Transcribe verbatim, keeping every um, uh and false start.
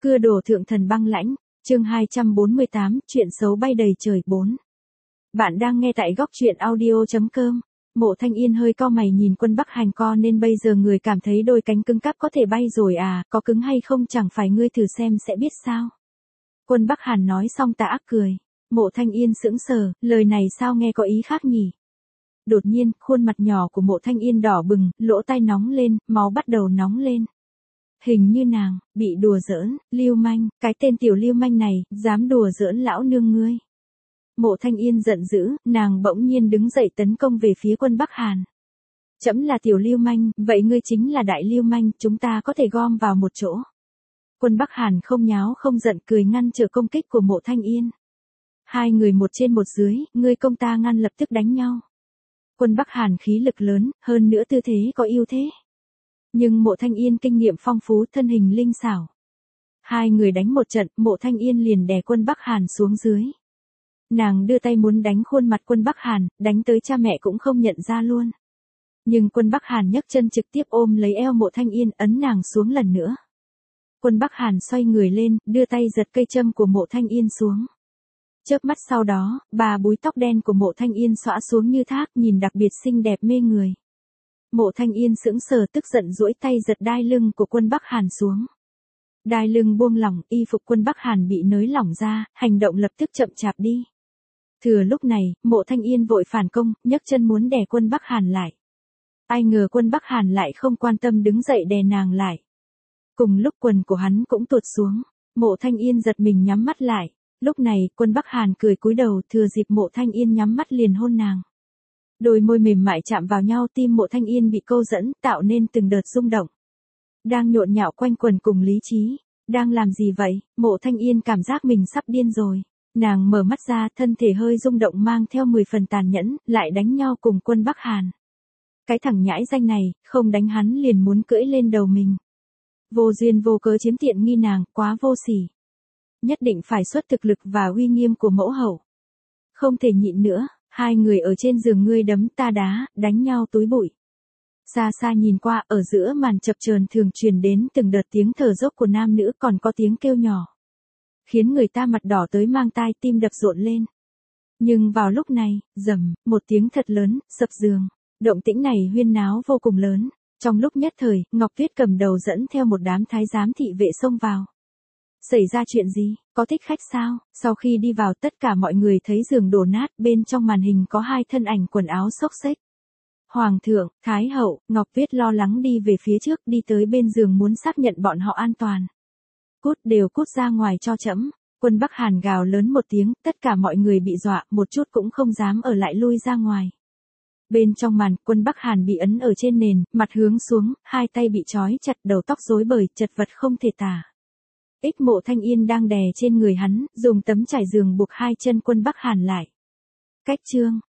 Cưa đổ thượng thần băng lãnh, chương hai trăm bốn mươi tám, chuyện xấu bay đầy trời bốn. Bạn đang nghe tại góc truyện audio chấm com. Mộ Thanh Yên hơi cau mày nhìn Quân Bắc Hàn co nên bây giờ người cảm thấy đôi cánh cứng cáp có thể bay rồi à, có cứng hay không chẳng phải ngươi thử xem sẽ biết sao. Quân Bắc Hàn nói xong tà ác cười. Mộ Thanh Yên sững sờ, lời này sao nghe có ý khác nhỉ? Đột nhiên, khuôn mặt nhỏ của Mộ Thanh Yên đỏ bừng, lỗ tai nóng lên, máu bắt đầu nóng lên. Hình như nàng, bị đùa giỡn, lưu manh, cái tên tiểu lưu manh này, dám đùa giỡn lão nương ngươi. Mộ Thanh Yên giận dữ, nàng bỗng nhiên đứng dậy tấn công về phía Quân Bắc Hàn. Trẫm là tiểu lưu manh, vậy ngươi chính là đại lưu manh, chúng ta có thể gom vào một chỗ. Quân Bắc Hàn không nháo không giận cười ngăn trở công kích của Mộ Thanh Yên. Hai người một trên một dưới, ngươi công ta ngăn lập tức đánh nhau. Quân Bắc Hàn khí lực lớn, hơn nữa tư thế có ưu thế. Nhưng Mộ Thanh Yên kinh nghiệm phong phú, thân hình linh xảo. Hai người đánh một trận, Mộ Thanh Yên liền đè Quân Bắc Hàn xuống dưới. Nàng đưa tay muốn đánh khuôn mặt Quân Bắc Hàn, đánh tới cha mẹ cũng không nhận ra luôn. Nhưng Quân Bắc Hàn nhấc chân trực tiếp ôm lấy eo Mộ Thanh Yên, ấn nàng xuống lần nữa. Quân Bắc Hàn xoay người lên, đưa tay giật cây châm của Mộ Thanh Yên xuống. Chớp mắt sau đó, bà búi tóc đen của Mộ Thanh Yên xõa xuống như thác, nhìn đặc biệt xinh đẹp mê người. Mộ Thanh Yên sững sờ tức giận duỗi tay giật đai lưng của Quân Bắc Hàn xuống. Đai lưng buông lỏng, y phục Quân Bắc Hàn bị nới lỏng ra, hành động lập tức chậm chạp đi. Thừa lúc này, Mộ Thanh Yên vội phản công, nhấc chân muốn đè Quân Bắc Hàn lại. Ai ngờ Quân Bắc Hàn lại không quan tâm đứng dậy đè nàng lại. Cùng lúc quần của hắn cũng tuột xuống, Mộ Thanh Yên giật mình nhắm mắt lại. Lúc này, Quân Bắc Hàn cười cúi đầu, thừa dịp Mộ Thanh Yên nhắm mắt liền hôn nàng. Đôi môi mềm mại chạm vào nhau, tim Mộ Thanh Yên bị câu dẫn, tạo nên từng đợt rung động. Đang nhộn nhạo quanh quần cùng lý trí. Đang làm gì vậy? Mộ Thanh Yên cảm giác mình sắp điên rồi. Nàng mở mắt ra, thân thể hơi rung động mang theo mười phần tàn nhẫn, lại đánh nhau cùng Quân Bắc Hàn. Cái thằng nhãi danh này, không đánh hắn liền muốn cưỡi lên đầu mình. Vô duyên vô cớ chiếm tiện nghi nàng, quá vô sỉ. Nhất định phải xuất thực lực và uy nghiêm của mẫu hậu. Không thể nhịn nữa, hai người ở trên giường ngươi đấm ta đá, đánh nhau túi bụi. Xa xa nhìn qua, ở giữa màn chập chờn thường truyền đến từng đợt tiếng thở dốc của nam nữ, còn có tiếng kêu nhỏ. Khiến người ta mặt đỏ tới mang tai, tim đập rộn lên. Nhưng vào lúc này, rầm, một tiếng thật lớn, sập giường. Động tĩnh này huyên náo vô cùng lớn. Trong lúc nhất thời, Ngọc Tuyết cầm đầu dẫn theo một đám thái giám thị vệ xông vào. Xảy ra chuyện gì? Có thích khách sao? Sau khi đi vào tất cả mọi người thấy giường đổ nát, bên trong màn hình có hai thân ảnh quần áo xốc xếch. Hoàng thượng, Thái hậu, Ngọc Tuyết lo lắng đi về phía trước, đi tới bên giường muốn xác nhận bọn họ an toàn. Cút, đều cút ra ngoài cho trẫm. Quân Bắc Hàn gào lớn một tiếng, tất cả mọi người bị dọa, một chút cũng không dám ở lại lui ra ngoài. Bên trong màn, Quân Bắc Hàn bị ấn ở trên nền, mặt hướng xuống, hai tay bị trói chặt, đầu tóc rối bời, chật vật không thể tả. Ích Mộ Thanh Yên đang đè trên người hắn, dùng tấm trải giường buộc hai chân Quân Bắc Hàn lại. Cách chương,